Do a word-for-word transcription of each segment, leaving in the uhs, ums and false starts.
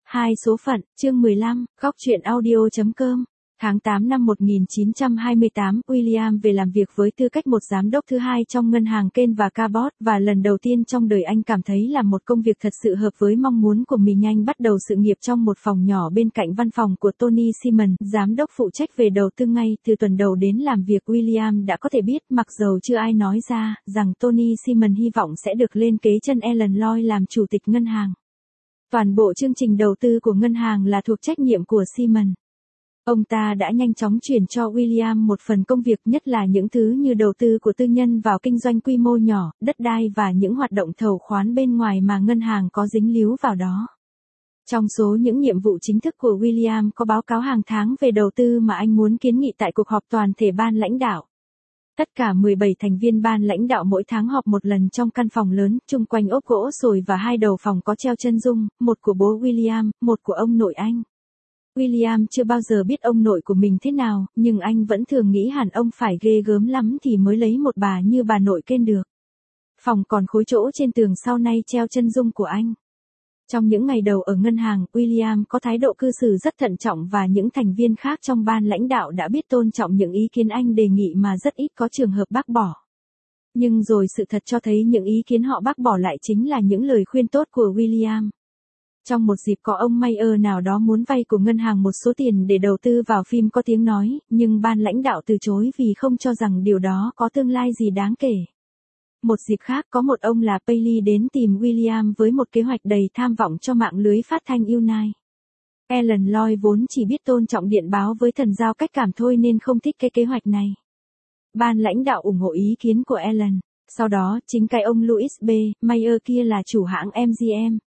Hai số phận, chương mười lăm, góc truyện audio chấm com. Tháng tám năm một nghìn chín trăm hai mươi tám, William về làm việc với tư cách một giám đốc thứ hai trong ngân hàng Ken và Cabot, và lần đầu tiên trong đời anh cảm thấy là một công việc thật sự hợp với mong muốn của mình. Anh bắt đầu sự nghiệp trong một phòng nhỏ bên cạnh văn phòng của Tony Simon, giám đốc phụ trách về đầu tư. Ngay từ tuần đầu đến làm việc, William đã có thể biết, mặc dầu chưa ai nói ra, rằng Tony Simon hy vọng sẽ được lên kế chân Alan Lloyd làm chủ tịch ngân hàng. Toàn bộ chương trình đầu tư của ngân hàng là thuộc trách nhiệm của Simon. Ông ta đã nhanh chóng chuyển cho William một phần công việc, nhất là những thứ như đầu tư của tư nhân vào kinh doanh quy mô nhỏ, đất đai và những hoạt động thầu khoán bên ngoài mà ngân hàng có dính líu vào đó. Trong số những nhiệm vụ chính thức của William có báo cáo hàng tháng về đầu tư mà anh muốn kiến nghị tại cuộc họp toàn thể ban lãnh đạo. Tất cả mười bảy thành viên ban lãnh đạo mỗi tháng họp một lần trong căn phòng lớn, chung quanh ốp gỗ sồi và hai đầu phòng có treo chân dung, một của bố William, một của ông nội anh. William chưa bao giờ biết ông nội của mình thế nào, nhưng anh vẫn thường nghĩ hẳn ông phải ghê gớm lắm thì mới lấy một bà như bà nội Ken được. Phòng còn khối chỗ trên tường sau nay treo chân dung của anh. Trong những ngày đầu ở ngân hàng, William có thái độ cư xử rất thận trọng và những thành viên khác trong ban lãnh đạo đã biết tôn trọng những ý kiến anh đề nghị mà rất ít có trường hợp bác bỏ. Nhưng rồi sự thật cho thấy những ý kiến họ bác bỏ lại chính là những lời khuyên tốt của William. Trong một dịp có ông Mayer nào đó muốn vay của ngân hàng một số tiền để đầu tư vào phim có tiếng nói, nhưng ban lãnh đạo từ chối vì không cho rằng điều đó có tương lai gì đáng kể. Một dịp khác có một ông là Paley đến tìm William với một kế hoạch đầy tham vọng cho mạng lưới phát thanh Unite. Alan Lloyd vốn chỉ biết tôn trọng điện báo với thần giao cách cảm thôi nên không thích cái kế hoạch này. Ban lãnh đạo ủng hộ ý kiến của Alan. Sau đó, chính cái ông Louis B. Mayer kia là chủ hãng em giê em.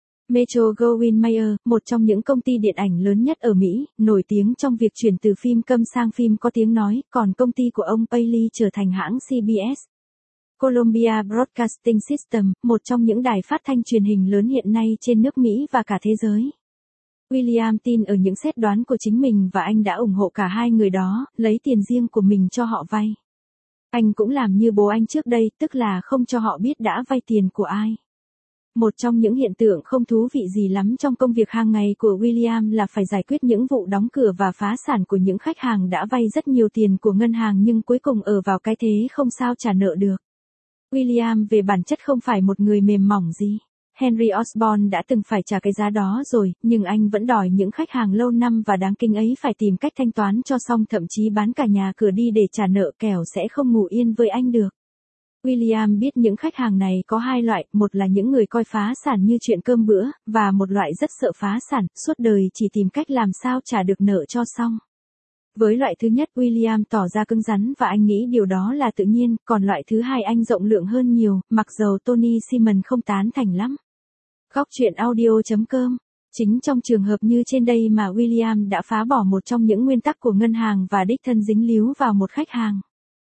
Metro-Goldwyn-Mayer, một trong những công ty điện ảnh lớn nhất ở Mỹ, nổi tiếng trong việc chuyển từ phim câm sang phim có tiếng nói, còn công ty của ông Paley trở thành hãng xê bê ét. Columbia Broadcasting System, một trong những đài phát thanh truyền hình lớn hiện nay trên nước Mỹ và cả thế giới. William tin ở những xét đoán của chính mình và anh đã ủng hộ cả hai người đó, lấy tiền riêng của mình cho họ vay. Anh cũng làm như bố anh trước đây, tức là không cho họ biết đã vay tiền của ai. Một trong những hiện tượng không thú vị gì lắm trong công việc hàng ngày của William là phải giải quyết những vụ đóng cửa và phá sản của những khách hàng đã vay rất nhiều tiền của ngân hàng nhưng cuối cùng ở vào cái thế không sao trả nợ được. William về bản chất không phải một người mềm mỏng gì. Henry Osborne đã từng phải trả cái giá đó rồi, nhưng anh vẫn đòi những khách hàng lâu năm và đáng kính ấy phải tìm cách thanh toán cho xong, thậm chí bán cả nhà cửa đi để trả nợ, kẻo sẽ không ngủ yên với anh được. William biết những khách hàng này có hai loại, một là những người coi phá sản như chuyện cơm bữa, và một loại rất sợ phá sản, suốt đời chỉ tìm cách làm sao trả được nợ cho xong. Với loại thứ nhất, William tỏ ra cứng rắn và anh nghĩ điều đó là tự nhiên, còn loại thứ hai anh rộng lượng hơn nhiều, mặc dầu Tony Simon không tán thành lắm. Góc truyện audio chấm com. Chính trong trường hợp như trên đây mà William đã phá bỏ một trong những nguyên tắc của ngân hàng và đích thân dính líu vào một khách hàng.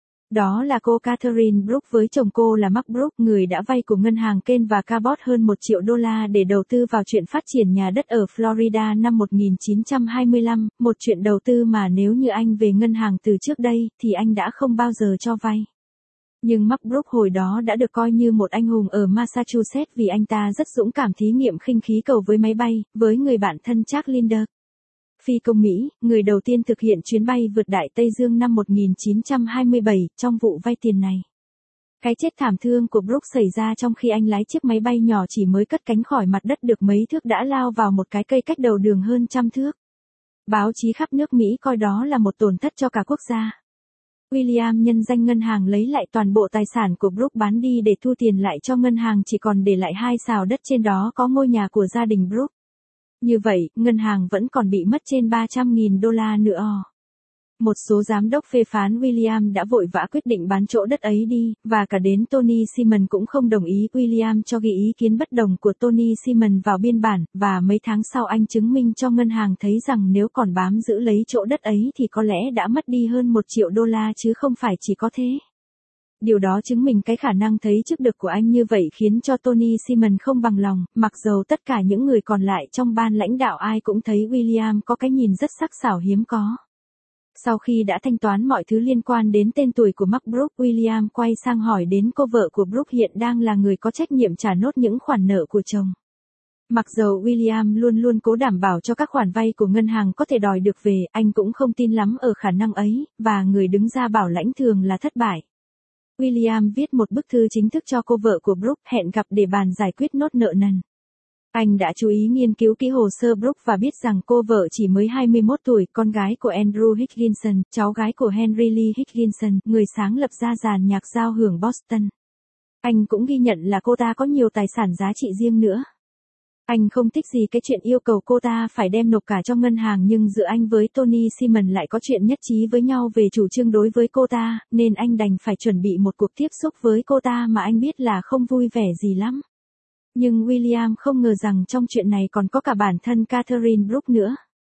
Đó là cô Catherine Brooke với chồng cô là Mark Brooke, người đã vay của ngân hàng Ken và Cabot hơn một triệu đô la để đầu tư vào chuyện phát triển nhà đất ở Florida năm một nghìn chín trăm hai mươi lăm, một chuyện đầu tư mà nếu như anh về ngân hàng từ trước đây thì anh đã không bao giờ cho vay. Nhưng Mark Brooke hồi đó đã được coi như một anh hùng ở Massachusetts vì anh ta rất dũng cảm thí nghiệm khinh khí cầu với máy bay, với người bạn thân Chuck Linder. Phi công Mỹ, người đầu tiên thực hiện chuyến bay vượt Đại Tây Dương năm một nghìn chín trăm hai mươi bảy, trong vụ vay tiền này. Cái chết thảm thương của Brooke xảy ra trong khi anh lái chiếc máy bay nhỏ chỉ mới cất cánh khỏi mặt đất được mấy thước đã lao vào một cái cây cách đầu đường hơn trăm thước. Báo chí khắp nước Mỹ coi đó là một tổn thất cho cả quốc gia. William nhân danh ngân hàng lấy lại toàn bộ tài sản của Brooke bán đi để thu tiền lại cho ngân hàng, chỉ còn để lại hai sào đất trên đó có ngôi nhà của gia đình Brooke. Như vậy, ngân hàng vẫn còn bị mất trên ba trăm nghìn đô la nữa. Một số giám đốc phê phán William đã vội vã quyết định bán chỗ đất ấy đi, và cả đến Tony Simon cũng không đồng ý. William cho ghi ý kiến bất đồng của Tony Simon vào biên bản, và mấy tháng sau anh chứng minh cho ngân hàng thấy rằng nếu còn bám giữ lấy chỗ đất ấy thì có lẽ đã mất đi hơn một triệu đô la chứ không phải chỉ có thế. Điều đó chứng minh cái khả năng thấy trước được của anh như vậy khiến cho Tony Simon không bằng lòng, mặc dầu tất cả những người còn lại trong ban lãnh đạo ai cũng thấy William có cái nhìn rất sắc sảo hiếm có. Sau khi đã thanh toán mọi thứ liên quan đến tên tuổi của Mark Brooke, William quay sang hỏi đến cô vợ của Brooke hiện đang là người có trách nhiệm trả nốt những khoản nợ của chồng. Mặc dầu William luôn luôn cố đảm bảo cho các khoản vay của ngân hàng có thể đòi được về, anh cũng không tin lắm ở khả năng ấy, và người đứng ra bảo lãnh thường là thất bại. William viết một bức thư chính thức cho cô vợ của Brooke hẹn gặp để bàn giải quyết nốt nợ nần. Anh đã chú ý nghiên cứu kỹ hồ sơ Brooke và biết rằng cô vợ chỉ mới hai mươi mốt tuổi, con gái của Andrew Higginson, cháu gái của Henry Lee Higginson, người sáng lập ra dàn nhạc giao hưởng Boston. Anh cũng ghi nhận là cô ta có nhiều tài sản giá trị riêng nữa. Anh không thích gì cái chuyện yêu cầu cô ta phải đem nộp cả cho ngân hàng, nhưng giữa anh với Tony Simon lại có chuyện nhất trí với nhau về chủ trương đối với cô ta, nên anh đành phải chuẩn bị một cuộc tiếp xúc với cô ta mà anh biết là không vui vẻ gì lắm. Nhưng William không ngờ rằng trong chuyện này còn có cả bản thân Catherine Brooke nữa.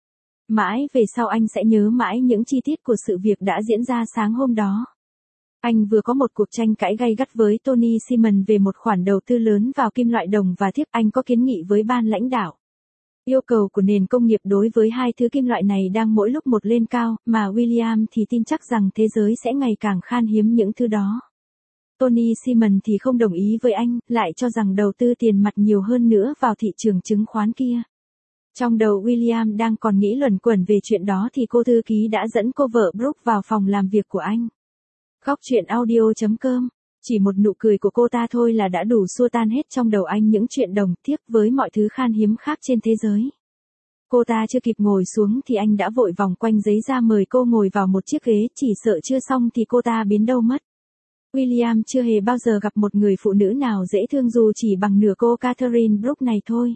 Mãi về sau anh sẽ nhớ mãi những chi tiết của sự việc đã diễn ra sáng hôm đó. Anh vừa có một cuộc tranh cãi gay gắt với Tony Simon về một khoản đầu tư lớn vào kim loại đồng và thiếc. Anh có kiến nghị với ban lãnh đạo. Yêu cầu của nền công nghiệp đối với hai thứ kim loại này đang mỗi lúc một lên cao, mà William thì tin chắc rằng thế giới sẽ ngày càng khan hiếm những thứ đó. Tony Simon thì không đồng ý với anh, lại cho rằng đầu tư tiền mặt nhiều hơn nữa vào thị trường chứng khoán kia. Trong đầu William đang còn nghĩ luẩn quẩn về chuyện đó thì cô thư ký đã dẫn cô vợ Brooke vào phòng làm việc của anh. Góc chuyện audio chấm com. Chỉ một nụ cười của cô ta thôi là đã đủ xua tan hết trong đầu anh những chuyện đồng tiếc với mọi thứ khan hiếm khác trên thế giới. Cô ta chưa kịp ngồi xuống thì anh đã vội vòng quanh giấy ra mời cô ngồi vào một chiếc ghế, chỉ sợ chưa xong thì cô ta biến đâu mất. William chưa hề bao giờ gặp một người phụ nữ nào dễ thương dù chỉ bằng nửa cô Catherine Brooke này thôi.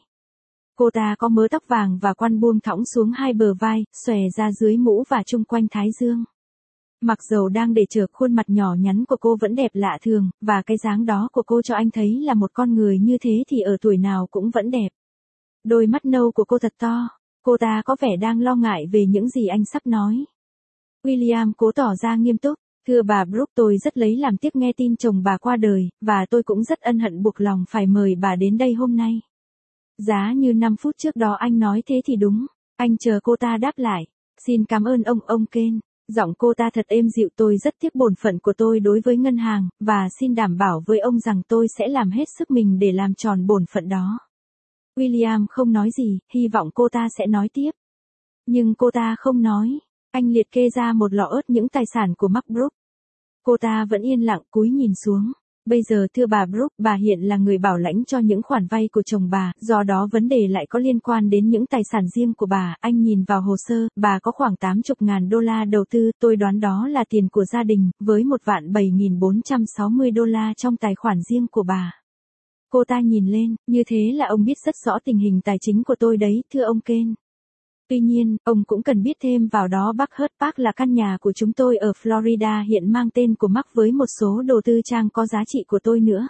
Cô ta có mớ tóc vàng và quăn buông thõng xuống hai bờ vai, xòe ra dưới mũ và chung quanh thái dương. Mặc dầu đang để chở, khuôn mặt nhỏ nhắn của cô vẫn đẹp lạ thường, và cái dáng đó của cô cho anh thấy là một con người như thế thì ở tuổi nào cũng vẫn đẹp. Đôi mắt nâu của cô thật to, cô ta có vẻ đang lo ngại về những gì anh sắp nói. William cố tỏ ra nghiêm túc. Thưa bà Brooke, tôi rất lấy làm tiếc nghe tin chồng bà qua đời, và tôi cũng rất ân hận buộc lòng phải mời bà đến đây hôm nay. Giá như năm phút trước đó anh nói thế thì đúng. Anh chờ cô ta đáp lại. Xin cảm ơn ông, ông Ken. Giọng cô ta thật êm dịu. Tôi rất tiếc bổn phận của tôi đối với ngân hàng, và xin đảm bảo với ông rằng tôi sẽ làm hết sức mình để làm tròn bổn phận đó. William không nói gì, hy vọng cô ta sẽ nói tiếp. Nhưng cô ta không nói. Anh liệt kê ra một lọ ớt những tài sản của Mark Brooke. Cô ta vẫn yên lặng cúi nhìn xuống. Bây giờ thưa bà Brooke, bà hiện là người bảo lãnh cho những khoản vay của chồng bà, do đó vấn đề lại có liên quan đến những tài sản riêng của bà. Anh nhìn vào hồ sơ, bà có khoảng tám mươi ngàn đô la đầu tư, tôi đoán đó là tiền của gia đình, với một vạn bảy nghìn bốn trăm sáu mươi đô la trong tài khoản riêng của bà. Cô ta nhìn lên, như thế là ông biết rất rõ tình hình tài chính của tôi đấy, thưa ông Ken. Tuy nhiên, ông cũng cần biết thêm vào đó Buckhurst Park là căn nhà của chúng tôi ở Florida hiện mang tên của Mark với một số đồ tư trang có giá trị của tôi nữa.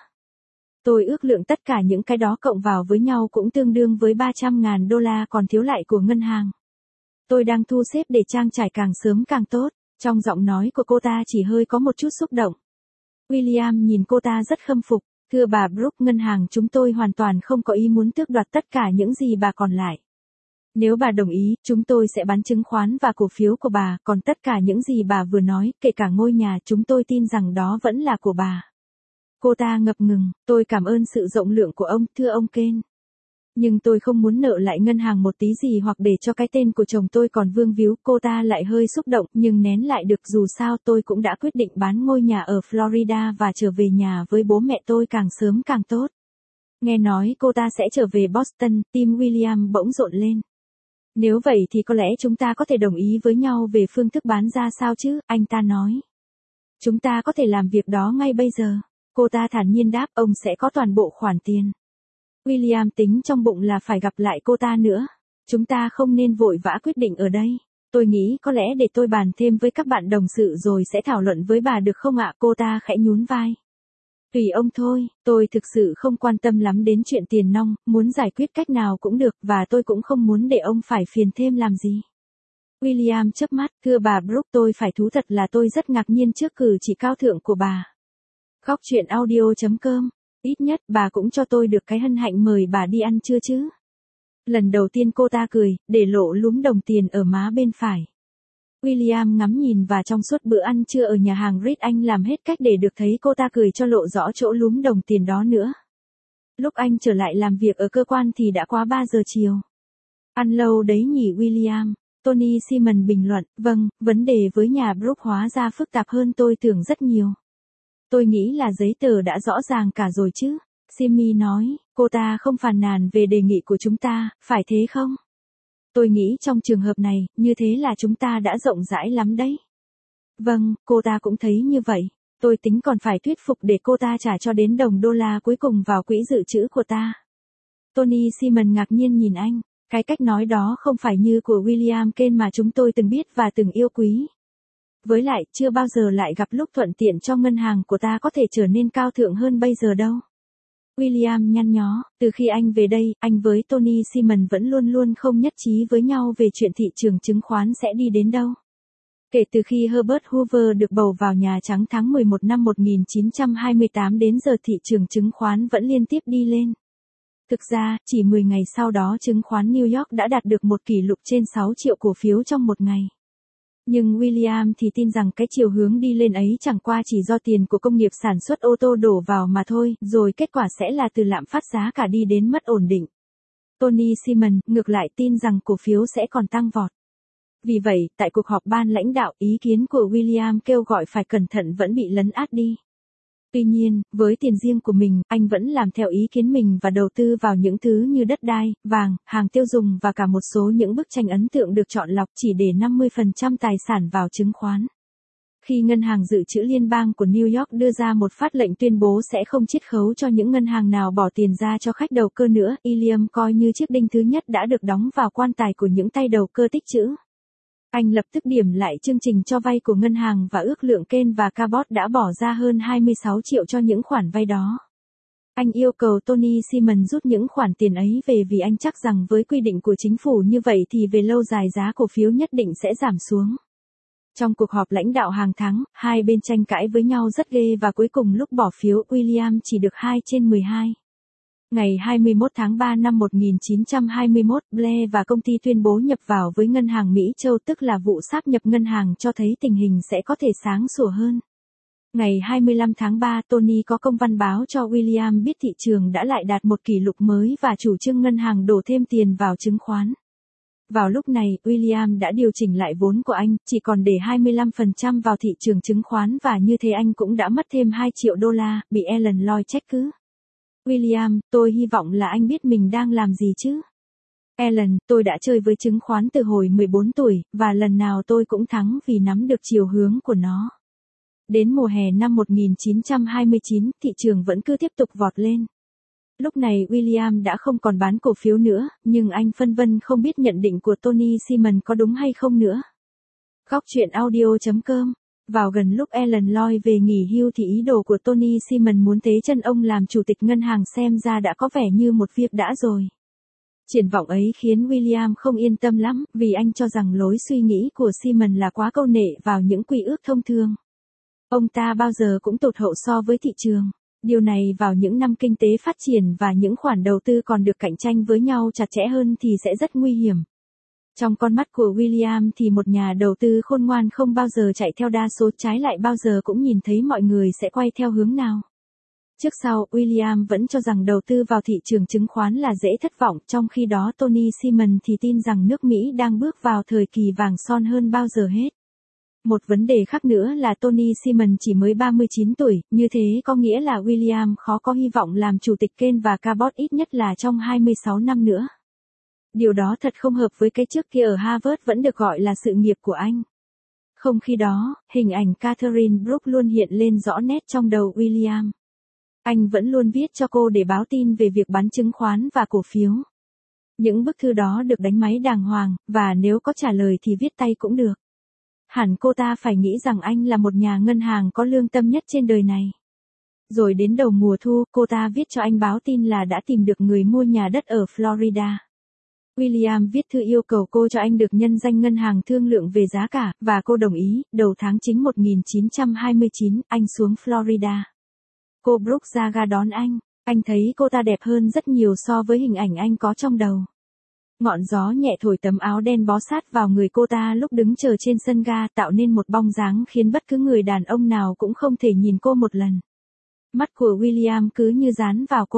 Tôi ước lượng tất cả những cái đó cộng vào với nhau cũng tương đương với ba trăm ngàn đô la còn thiếu lại của ngân hàng. Tôi đang thu xếp để trang trải càng sớm càng tốt. Trong giọng nói của cô ta chỉ hơi có một chút xúc động. William nhìn cô ta rất khâm phục. Thưa bà Brooke, ngân hàng chúng tôi hoàn toàn không có ý muốn tước đoạt tất cả những gì bà còn lại. Nếu bà đồng ý, chúng tôi sẽ bán chứng khoán và cổ phiếu của bà, còn tất cả những gì bà vừa nói, kể cả ngôi nhà, chúng tôi tin rằng đó vẫn là của bà. Cô ta ngập ngừng, tôi cảm ơn sự rộng lượng của ông, thưa ông Ken. Nhưng tôi không muốn nợ lại ngân hàng một tí gì hoặc để cho cái tên của chồng tôi còn vương víu. Cô ta lại hơi xúc động, nhưng nén lại được, dù sao tôi cũng đã quyết định bán ngôi nhà ở Florida và trở về nhà với bố mẹ tôi càng sớm càng tốt. Nghe nói cô ta sẽ trở về Boston, tim William bỗng rộn lên. Nếu vậy thì có lẽ chúng ta có thể đồng ý với nhau về phương thức bán ra sao chứ, anh ta nói. Chúng ta có thể làm việc đó ngay bây giờ. Cô ta thản nhiên đáp, ông sẽ có toàn bộ khoản tiền. William tính trong bụng là phải gặp lại cô ta nữa. Chúng ta không nên vội vã quyết định ở đây. Tôi nghĩ có lẽ để tôi bàn thêm với các bạn đồng sự rồi sẽ thảo luận với bà được không ạ? Cô ta khẽ nhún vai. Tùy ông thôi, tôi thực sự không quan tâm lắm đến chuyện tiền nong, muốn giải quyết cách nào cũng được, và tôi cũng không muốn để ông phải phiền thêm làm gì. William chớp mắt, thưa bà Brooke, tôi phải thú thật là tôi rất ngạc nhiên trước cử chỉ cao thượng của bà. Góc chuyện audio chấm com. Ít nhất bà cũng cho tôi được cái hân hạnh mời bà đi ăn trưa chứ. Lần đầu tiên cô ta cười, để lộ lúm đồng tiền ở má bên phải. William ngắm nhìn và trong suốt bữa ăn trưa ở nhà hàng Ritz anh làm hết cách để được thấy cô ta cười cho lộ rõ chỗ lúm đồng tiền đó nữa. Lúc anh trở lại làm việc ở cơ quan thì đã quá ba giờ chiều. Ăn lâu đấy nhỉ William. Tony Simon bình luận, vâng, vấn đề với nhà Brook hóa ra phức tạp hơn tôi tưởng rất nhiều. Tôi nghĩ là giấy tờ đã rõ ràng cả rồi chứ. Simmy nói, cô ta không phàn nàn về đề nghị của chúng ta, phải thế không? Tôi nghĩ trong trường hợp này, như thế là chúng ta đã rộng rãi lắm đấy. Vâng, cô ta cũng thấy như vậy. Tôi tính còn phải thuyết phục để cô ta trả cho đến đồng đô la cuối cùng vào quỹ dự trữ của ta. Tony Simon ngạc nhiên nhìn anh. Cái cách nói đó không phải như của William Kane mà chúng tôi từng biết và từng yêu quý. Với lại, chưa bao giờ lại gặp lúc thuận tiện cho ngân hàng của ta có thể trở nên cao thượng hơn bây giờ đâu. William nhăn nhó, từ khi anh về đây, anh với Tony Simon vẫn luôn luôn không nhất trí với nhau về chuyện thị trường chứng khoán sẽ đi đến đâu. Kể từ khi Herbert Hoover được bầu vào Nhà Trắng tháng mười một năm một nghìn chín trăm hai mươi tám đến giờ thị trường chứng khoán vẫn liên tiếp đi lên. Thực ra, chỉ mười ngày sau đó chứng khoán New York đã đạt được một kỷ lục trên sáu triệu cổ phiếu trong một ngày. Nhưng William thì tin rằng cái chiều hướng đi lên ấy chẳng qua chỉ do tiền của công nghiệp sản xuất ô tô đổ vào mà thôi, rồi kết quả sẽ là từ lạm phát giá cả đi đến mất ổn định. Tony Simon, ngược lại tin rằng cổ phiếu sẽ còn tăng vọt. Vì vậy, tại cuộc họp ban lãnh đạo, ý kiến của William kêu gọi phải cẩn thận vẫn bị lấn át đi. Tuy nhiên, với tiền riêng của mình, anh vẫn làm theo ý kiến mình và đầu tư vào những thứ như đất đai, vàng, hàng tiêu dùng và cả một số những bức tranh ấn tượng được chọn lọc chỉ để năm mươi phần trăm tài sản vào chứng khoán. Khi Ngân hàng Dự trữ Liên bang của New York đưa ra một phát lệnh tuyên bố sẽ không chiết khấu cho những ngân hàng nào bỏ tiền ra cho khách đầu cơ nữa, William coi như chiếc đinh thứ nhất đã được đóng vào quan tài của những tay đầu cơ tích trữ. Anh lập tức điểm lại chương trình cho vay của ngân hàng và ước lượng Kane và Cabot đã bỏ ra hơn hai mươi sáu triệu cho những khoản vay đó. Anh yêu cầu Tony Simon rút những khoản tiền ấy về vì anh chắc rằng với quy định của chính phủ như vậy thì về lâu dài giá cổ phiếu nhất định sẽ giảm xuống. Trong cuộc họp lãnh đạo hàng tháng, hai bên tranh cãi với nhau rất ghê và cuối cùng lúc bỏ phiếu William chỉ được hai trên mười hai. Ngày hai mươi mốt tháng ba năm một nghìn chín trăm hai mươi mốt, Blair và công ty tuyên bố nhập vào với ngân hàng Mỹ Châu tức là vụ sáp nhập ngân hàng cho thấy tình hình sẽ có thể sáng sủa hơn. Ngày hai mươi lăm tháng ba, Tony có công văn báo cho William biết thị trường đã lại đạt một kỷ lục mới và chủ trương ngân hàng đổ thêm tiền vào chứng khoán. Vào lúc này, William đã điều chỉnh lại vốn của anh, chỉ còn để hai mươi lăm phần trăm vào thị trường chứng khoán và như thế anh cũng đã mất thêm hai triệu đô la, bị Ellen Lloyd trách cứ. William, tôi hy vọng là anh biết mình đang làm gì chứ. Ellen, tôi đã chơi với chứng khoán từ hồi mười bốn tuổi, và lần nào tôi cũng thắng vì nắm được chiều hướng của nó. Đến mùa hè năm một nghìn chín trăm hai mươi chín, thị trường vẫn cứ tiếp tục vọt lên. Lúc này William đã không còn bán cổ phiếu nữa, nhưng anh phân vân không biết nhận định của Tony Simon có đúng hay không nữa. Góc truyện audio chấm com. Vào gần lúc Ellen Lloyd về nghỉ hưu thì ý đồ của Tony Simon muốn tế chân ông làm chủ tịch ngân hàng xem ra đã có vẻ như một việc đã rồi. Triển vọng ấy khiến William không yên tâm lắm, vì anh cho rằng lối suy nghĩ của Simon là quá câu nệ vào những quy ước thông thường. Ông ta bao giờ cũng tụt hậu so với thị trường. Điều này vào những năm kinh tế phát triển và những khoản đầu tư còn được cạnh tranh với nhau chặt chẽ hơn thì sẽ rất nguy hiểm. Trong con mắt của William thì một nhà đầu tư khôn ngoan không bao giờ chạy theo đa số, trái lại bao giờ cũng nhìn thấy mọi người sẽ quay theo hướng nào. Trước sau, William vẫn cho rằng đầu tư vào thị trường chứng khoán là dễ thất vọng, trong khi đó Tony Simon thì tin rằng nước Mỹ đang bước vào thời kỳ vàng son hơn bao giờ hết. Một vấn đề khác nữa là Tony Simon chỉ mới ba mươi chín tuổi, như thế có nghĩa là William khó có hy vọng làm chủ tịch Kane và Cabot ít nhất là trong hai mươi sáu năm nữa. Điều đó thật không hợp với cái trước kia ở Harvard vẫn được gọi là sự nghiệp của anh. Không khi đó, hình ảnh Catherine Brook luôn hiện lên rõ nét trong đầu William. Anh vẫn luôn viết cho cô để báo tin về việc bán chứng khoán và cổ phiếu. Những bức thư đó được đánh máy đàng hoàng, và nếu có trả lời thì viết tay cũng được. Hẳn cô ta phải nghĩ rằng anh là một nhà ngân hàng có lương tâm nhất trên đời này. Rồi đến đầu mùa thu, cô ta viết cho anh báo tin là đã tìm được người mua nhà đất ở Florida. William viết thư yêu cầu cô cho anh được nhân danh ngân hàng thương lượng về giá cả, và cô đồng ý. Đầu tháng chín một nghìn chín trăm hai mươi chín, anh xuống Florida. Cô Brooke ra ga đón anh. Anh thấy cô ta đẹp hơn rất nhiều so với hình ảnh anh có trong đầu. Ngọn gió nhẹ thổi tấm áo đen bó sát vào người cô ta lúc đứng chờ trên sân ga, tạo nên một bóng dáng khiến bất cứ người đàn ông nào cũng không thể nhìn cô một lần. Mắt của William cứ như dán vào cô.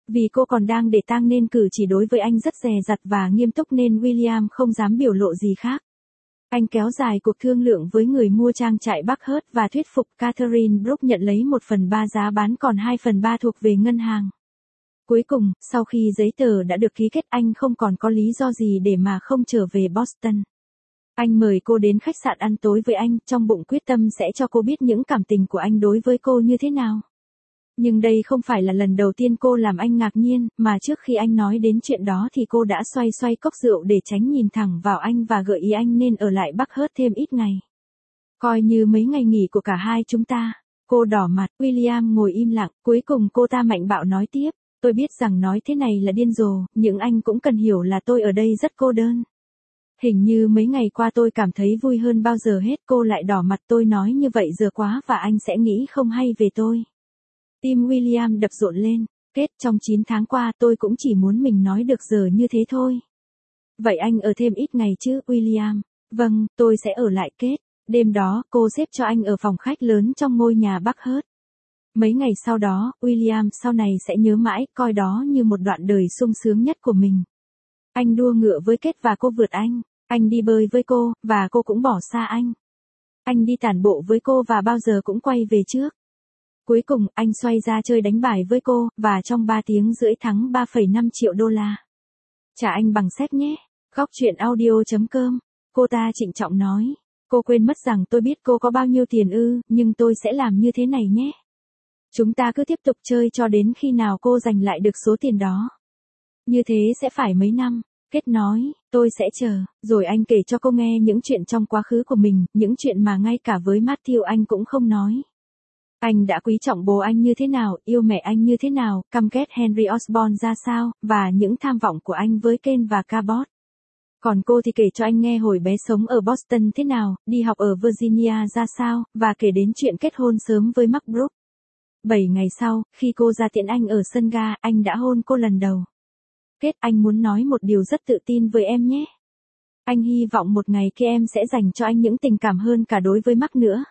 Vì cô còn đang để tang nên cử chỉ đối với anh rất dè dặt và nghiêm túc nên William không dám biểu lộ gì khác. Anh kéo dài cuộc thương lượng với người mua trang trại Buckhurst và thuyết phục Catherine Brooke nhận lấy một phần ba giá bán còn hai phần ba thuộc về ngân hàng. Cuối cùng, sau khi giấy tờ đã được ký kết anh không còn có lý do gì để mà không trở về Boston. Anh mời cô đến khách sạn ăn tối với anh, trong bụng quyết tâm sẽ cho cô biết những cảm tình của anh đối với cô như thế nào. Nhưng đây không phải là lần đầu tiên cô làm anh ngạc nhiên, mà trước khi anh nói đến chuyện đó thì cô đã xoay xoay cốc rượu để tránh nhìn thẳng vào anh và gợi ý anh nên ở lại Buckhurst thêm ít ngày. Coi như mấy ngày nghỉ của cả hai chúng ta. Cô đỏ mặt, William ngồi im lặng, cuối cùng cô ta mạnh bạo nói tiếp. Tôi biết rằng nói thế này là điên rồ, nhưng anh cũng cần hiểu là tôi ở đây rất cô đơn. Hình như mấy ngày qua tôi cảm thấy vui hơn bao giờ hết. Cô lại đỏ mặt, tôi nói như vậy giờ quá và anh sẽ nghĩ không hay về tôi. Tim William đập rộn lên. Kết, trong chín tháng qua tôi cũng chỉ muốn mình nói được giờ như thế thôi. Vậy anh ở thêm ít ngày chứ, William? Vâng, tôi sẽ ở lại. Kết. Đêm đó, cô xếp cho anh ở phòng khách lớn trong ngôi nhà Buckhurst. Mấy ngày sau đó, William sau này sẽ nhớ mãi, coi đó như một đoạn đời sung sướng nhất của mình. Anh đua ngựa với Kết và cô vượt anh. Anh đi bơi với cô, và cô cũng bỏ xa anh. Anh đi tản bộ với cô và bao giờ cũng quay về trước. Cuối cùng, anh xoay ra chơi đánh bài với cô, và trong ba tiếng rưỡi thắng ba phẩy năm triệu đô la. Trả anh bằng séc nhé. Góc chuyện audio chấm com. Cô ta trịnh trọng nói. Cô quên mất rằng tôi biết cô có bao nhiêu tiền ư, nhưng tôi sẽ làm như thế này nhé. Chúng ta cứ tiếp tục chơi cho đến khi nào cô giành lại được số tiền đó. Như thế sẽ phải mấy năm. Kết nói, tôi sẽ chờ. Rồi anh kể cho cô nghe những chuyện trong quá khứ của mình, những chuyện mà ngay cả với Matthew anh cũng không nói. Anh đã quý trọng bố anh như thế nào, yêu mẹ anh như thế nào, căm ghét Henry Osborn ra sao, và những tham vọng của anh với Ken và Cabot. Còn cô thì kể cho anh nghe hồi bé sống ở Boston thế nào, đi học ở Virginia ra sao, và kể đến chuyện kết hôn sớm với Mark Brooks. Bảy ngày sau, khi cô ra tiễn anh ở sân ga, anh đã hôn cô lần đầu. Kết, anh muốn nói một điều rất tự tin với em nhé. Anh hy vọng một ngày kia em sẽ dành cho anh những tình cảm hơn cả đối với Mark nữa.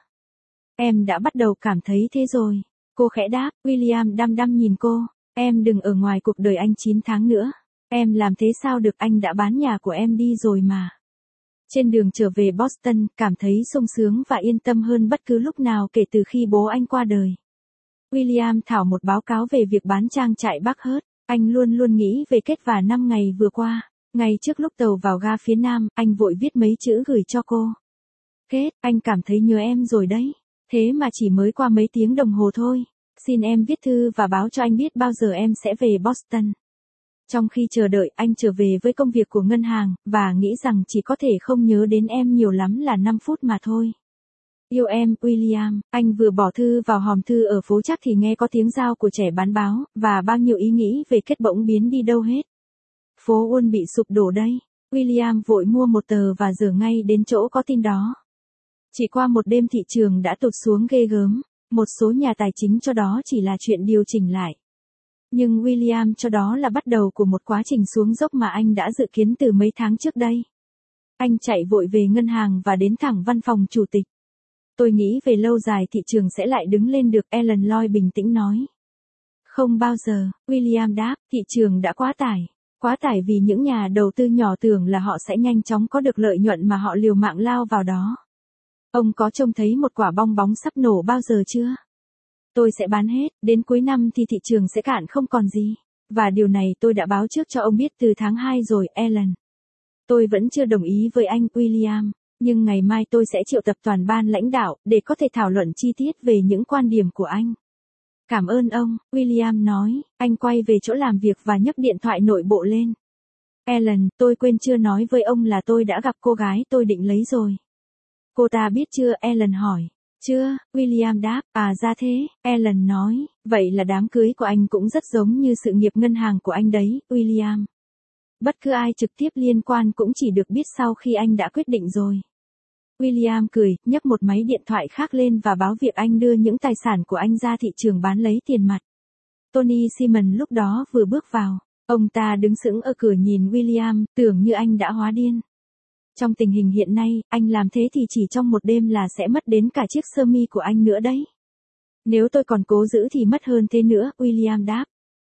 Em đã bắt đầu cảm thấy thế rồi. Cô khẽ đáp, William đăm đăm nhìn cô. Em đừng ở ngoài cuộc đời anh chín tháng nữa. Em làm thế sao được, anh đã bán nhà của em đi rồi mà. Trên đường trở về Boston, cảm thấy sung sướng và yên tâm hơn bất cứ lúc nào kể từ khi bố anh qua đời. William thảo một báo cáo về việc bán trang trại Buckhurst. Anh luôn luôn nghĩ về Kết và năm ngày vừa qua. Ngay trước lúc tàu vào ga phía nam, anh vội viết mấy chữ gửi cho cô. Kết, anh cảm thấy nhớ em rồi đấy. Thế mà chỉ mới qua mấy tiếng đồng hồ thôi. Xin em viết thư và báo cho anh biết bao giờ em sẽ về Boston. Trong khi chờ đợi, anh trở về với công việc của ngân hàng, và nghĩ rằng chỉ có thể không nhớ đến em nhiều lắm là năm phút mà thôi. Yêu em, William. Anh vừa bỏ thư vào hòm thư ở phố chắc thì nghe có tiếng rao của trẻ bán báo, và bao nhiêu ý nghĩ về Kết bỗng biến đi đâu hết. Phố Wall bị sụp đổ đây. William vội mua một tờ và dở ngay đến chỗ có tin đó. Chỉ qua một đêm thị trường đã tụt xuống ghê gớm. Một số nhà tài chính cho đó chỉ là chuyện điều chỉnh lại. Nhưng William cho đó là bắt đầu của một quá trình xuống dốc mà anh đã dự kiến từ mấy tháng trước đây. Anh chạy vội về ngân hàng và đến thẳng văn phòng chủ tịch. Tôi nghĩ về lâu dài thị trường sẽ lại đứng lên được, Ellen Lloyd bình tĩnh nói. Không bao giờ, William đáp, thị trường đã quá tải. Quá tải vì những nhà đầu tư nhỏ tưởng là họ sẽ nhanh chóng có được lợi nhuận mà họ liều mạng lao vào đó. Ông có trông thấy một quả bong bóng sắp nổ bao giờ chưa? Tôi sẽ bán hết, đến cuối năm thì thị trường sẽ cạn không còn gì. Và điều này tôi đã báo trước cho ông biết từ tháng hai rồi, Ellen. Tôi vẫn chưa đồng ý với anh, William. Nhưng ngày mai tôi sẽ triệu tập toàn ban lãnh đạo, để có thể thảo luận chi tiết về những quan điểm của anh. Cảm ơn ông, William nói. Anh quay về chỗ làm việc và nhấc điện thoại nội bộ lên. Ellen, tôi quên chưa nói với ông là tôi đã gặp cô gái tôi định lấy rồi. Cô ta biết chưa, Ellen hỏi. Chưa, William đáp. À ra thế, Ellen nói. Vậy là đám cưới của anh cũng rất giống như sự nghiệp ngân hàng của anh đấy, William. Bất cứ ai trực tiếp liên quan cũng chỉ được biết sau khi anh đã quyết định rồi. William cười, nhấc một máy điện thoại khác lên và báo việc anh đưa những tài sản của anh ra thị trường bán lấy tiền mặt. Tony Simon lúc đó vừa bước vào. Ông ta đứng sững ở cửa nhìn William, tưởng như anh đã hóa điên. Trong tình hình hiện nay, anh làm thế thì chỉ trong một đêm là sẽ mất đến cả chiếc sơ mi của anh nữa đấy. Nếu tôi còn cố giữ thì mất hơn thế nữa, William đáp.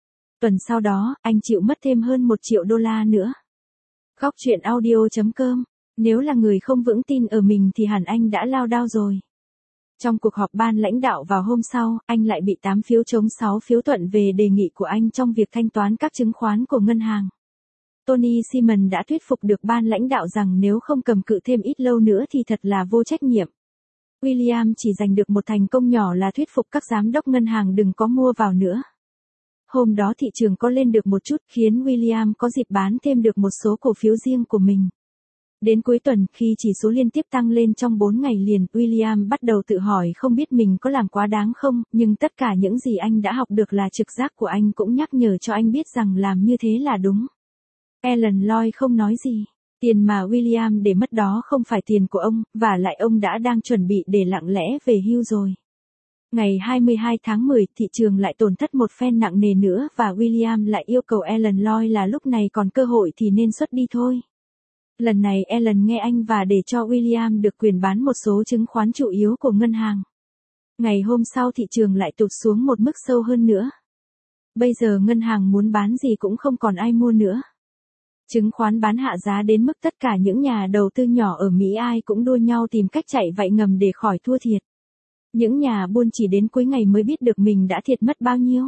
Tuần sau đó, anh chịu mất thêm hơn một triệu đô la nữa. Góc chuyện audio chấm com. Nếu là người không vững tin ở mình thì hẳn anh đã lao đao rồi. Trong cuộc họp ban lãnh đạo vào hôm sau, anh lại bị tám phiếu chống sáu phiếu thuận về đề nghị của anh trong việc thanh toán các chứng khoán của ngân hàng. Tony Simon đã thuyết phục được ban lãnh đạo rằng nếu không cầm cự thêm ít lâu nữa thì thật là vô trách nhiệm. William chỉ giành được một thành công nhỏ là thuyết phục các giám đốc ngân hàng đừng có mua vào nữa. Hôm đó thị trường có lên được một chút khiến William có dịp bán thêm được một số cổ phiếu riêng của mình. Đến cuối tuần khi chỉ số liên tiếp tăng lên trong bốn ngày liền, William bắt đầu tự hỏi không biết mình có làm quá đáng không, nhưng tất cả những gì anh đã học được là trực giác của anh cũng nhắc nhở cho anh biết rằng làm như thế là đúng. Alan Lloyd không nói gì. Tiền mà William để mất đó không phải tiền của ông, và lại ông đã đang chuẩn bị để lặng lẽ về hưu rồi. Ngày hai mươi hai tháng mười, thị trường lại tổn thất một phen nặng nề nữa và William lại yêu cầu Alan Lloyd là lúc này còn cơ hội thì nên xuất đi thôi. Lần này Alan nghe anh và để cho William được quyền bán một số chứng khoán chủ yếu của ngân hàng. Ngày hôm sau thị trường lại tụt xuống một mức sâu hơn nữa. Bây giờ ngân hàng muốn bán gì cũng không còn ai mua nữa. Chứng khoán bán hạ giá đến mức tất cả những nhà đầu tư nhỏ ở Mỹ ai cũng đua nhau tìm cách chạy vạy ngầm để khỏi thua thiệt. Những nhà buôn chỉ đến cuối ngày mới biết được mình đã thiệt mất bao nhiêu.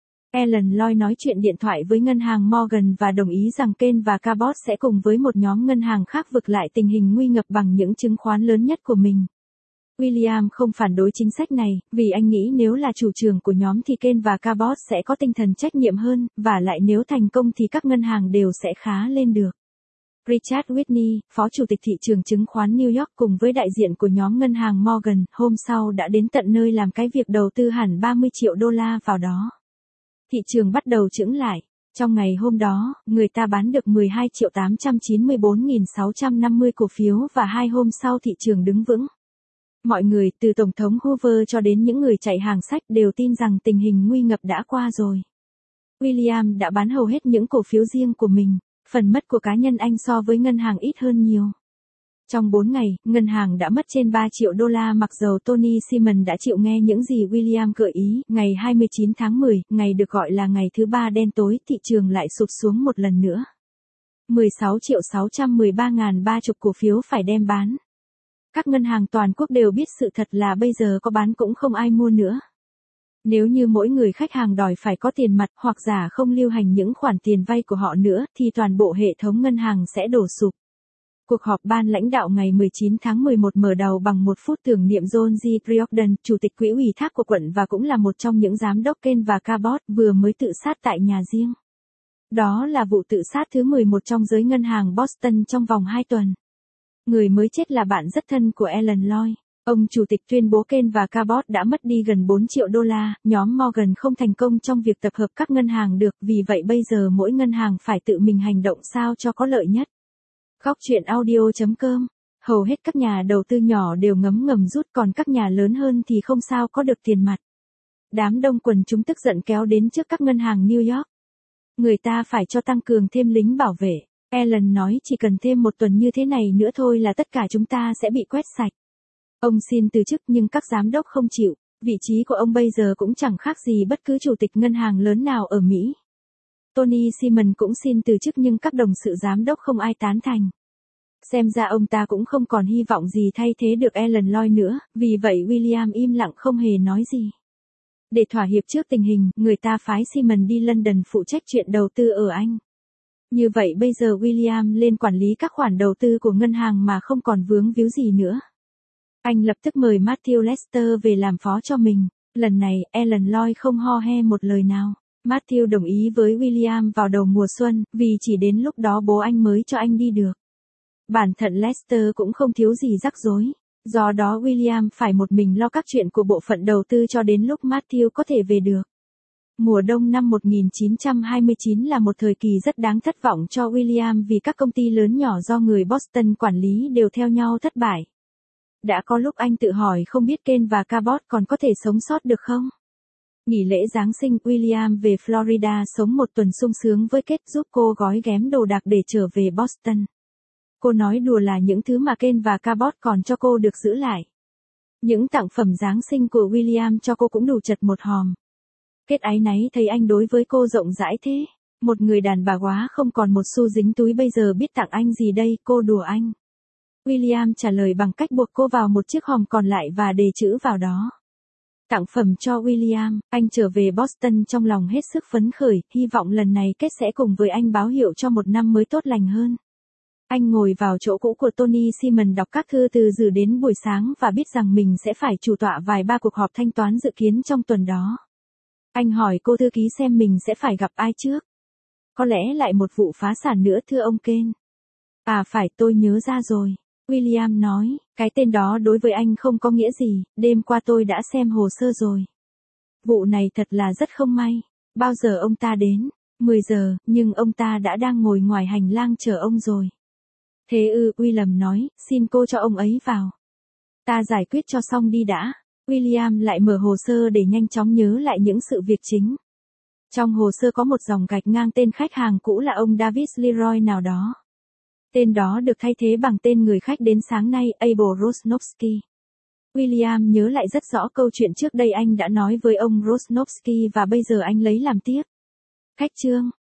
Alan Lloyd nói chuyện điện thoại với ngân hàng Morgan và đồng ý rằng Ken và Cabot sẽ cùng với một nhóm ngân hàng khác vực lại tình hình nguy ngập bằng những chứng khoán lớn nhất của mình. William không phản đối chính sách này, vì anh nghĩ nếu là chủ trưởng của nhóm thì Ken và Cabot sẽ có tinh thần trách nhiệm hơn, và lại nếu thành công thì các ngân hàng đều sẽ khá lên được. Richard Whitney, phó chủ tịch thị trường chứng khoán New York cùng với đại diện của nhóm ngân hàng Morgan, hôm sau đã đến tận nơi làm cái việc đầu tư hẳn ba mươi triệu đô la vào đó. Thị trường bắt đầu chững lại. Trong ngày hôm đó, người ta bán được mười hai triệu tám trăm chín mươi bốn nghìn sáu trăm năm mươi cổ phiếu và hai hôm sau thị trường đứng vững. Mọi người, từ Tổng thống Hoover cho đến những người chạy hàng sách đều tin rằng tình hình nguy ngập đã qua rồi. William đã bán hầu hết những cổ phiếu riêng của mình, phần mất của cá nhân anh so với ngân hàng ít hơn nhiều. Trong bốn ngày, ngân hàng đã mất trên ba triệu đô la mặc dầu Tony Simon đã chịu nghe những gì William gợi ý. Ngày hai mươi chín tháng mười, ngày được gọi là ngày thứ ba đen tối, thị trường lại sụt xuống một lần nữa. mười sáu triệu sáu trăm mười ba nghìn ba mươi cổ phiếu phải đem bán. Các ngân hàng toàn quốc đều biết sự thật là bây giờ có bán cũng không ai mua nữa. Nếu như mỗi người khách hàng đòi phải có tiền mặt hoặc giả không lưu hành những khoản tiền vay của họ nữa thì toàn bộ hệ thống ngân hàng sẽ đổ sụp. Cuộc họp ban lãnh đạo ngày mười chín tháng mười một mở đầu bằng một phút tưởng niệm John G. Riordan, chủ tịch quỹ ủy thác của quận và cũng là một trong những giám đốc Ken và Cabot vừa mới tự sát tại nhà riêng. Đó là vụ tự sát thứ mười một trong giới ngân hàng Boston trong vòng hai tuần. Người mới chết là bạn rất thân của Alan Lloyd. Ông chủ tịch tuyên bố Ken và Cabot đã mất đi gần bốn triệu đô la, nhóm Morgan không thành công trong việc tập hợp các ngân hàng được, vì vậy bây giờ mỗi ngân hàng phải tự mình hành động sao cho có lợi nhất. Góc chuyện audio chấm com. Hầu hết các nhà đầu tư nhỏ đều ngấm ngầm rút, còn các nhà lớn hơn thì không sao có được tiền mặt. Đám đông quần chúng tức giận kéo đến trước các ngân hàng New York. Người ta phải cho tăng cường thêm lính bảo vệ. Alan nói chỉ cần thêm một tuần như thế này nữa thôi là tất cả chúng ta sẽ bị quét sạch. Ông xin từ chức nhưng các giám đốc không chịu, vị trí của ông bây giờ cũng chẳng khác gì bất cứ chủ tịch ngân hàng lớn nào ở Mỹ. Tony Simon cũng xin từ chức nhưng các đồng sự giám đốc không ai tán thành. Xem ra ông ta cũng không còn hy vọng gì thay thế được Alan Lloyd nữa, vì vậy William im lặng không hề nói gì. Để thỏa hiệp trước tình hình, người ta phái Simon đi London phụ trách chuyện đầu tư ở Anh. Như vậy bây giờ William lên quản lý các khoản đầu tư của ngân hàng mà không còn vướng víu gì nữa. Anh lập tức mời Matthew Lester về làm phó cho mình. Lần này, Alan Lloyd không ho he một lời nào. Matthew đồng ý với William vào đầu mùa xuân, vì chỉ đến lúc đó bố anh mới cho anh đi được. Bản thân Lester cũng không thiếu gì rắc rối. Do đó William phải một mình lo các chuyện của bộ phận đầu tư cho đến lúc Matthew có thể về được. Mùa đông năm một nghìn chín trăm hai mươi chín là một thời kỳ rất đáng thất vọng cho William vì các công ty lớn nhỏ do người Boston quản lý đều theo nhau thất bại. Đã có lúc anh tự hỏi không biết Ken và Cabot còn có thể sống sót được không? Nghỉ lễ Giáng sinh, William về Florida sống một tuần sung sướng với Kate giúp cô gói ghém đồ đạc để trở về Boston. Cô nói đùa là những thứ mà Ken và Cabot còn cho cô được giữ lại. Những tặng phẩm Giáng sinh của William cho cô cũng đủ chật một hòm. Kết áy náy thấy anh đối với cô rộng rãi thế. Một người đàn bà quá không còn một xu dính túi bây giờ biết tặng anh gì đây, cô đùa anh. William trả lời bằng cách buộc cô vào một chiếc hòm còn lại và đề chữ vào đó. Tặng phẩm cho William, anh trở về Boston trong lòng hết sức phấn khởi, hy vọng lần này Kết sẽ cùng với anh báo hiệu cho một năm mới tốt lành hơn. Anh ngồi vào chỗ cũ của Tony Simon đọc các thư từ dự đến buổi sáng và biết rằng mình sẽ phải chủ tọa vài ba cuộc họp thanh toán dự kiến trong tuần đó. Anh hỏi cô thư ký xem mình sẽ phải gặp ai trước. Có lẽ lại một vụ phá sản nữa thưa ông Ken. À phải, tôi nhớ ra rồi. William nói, cái tên đó đối với anh không có nghĩa gì, đêm qua tôi đã xem hồ sơ rồi. Vụ này thật là rất không may. Bao giờ ông ta đến? mười giờ, nhưng ông ta đã đang ngồi ngoài hành lang chờ ông rồi. Thế ư, William nói, xin cô cho ông ấy vào. Ta giải quyết cho xong đi đã. William lại mở hồ sơ để nhanh chóng nhớ lại những sự việc chính. Trong hồ sơ có một dòng gạch ngang tên khách hàng cũ là ông David Leroy nào đó. Tên đó được thay thế bằng tên người khách đến sáng nay, Abel Rosnowski. William nhớ lại rất rõ câu chuyện trước đây anh đã nói với ông Rosnowski và bây giờ anh lấy làm tiếc. Khách trương,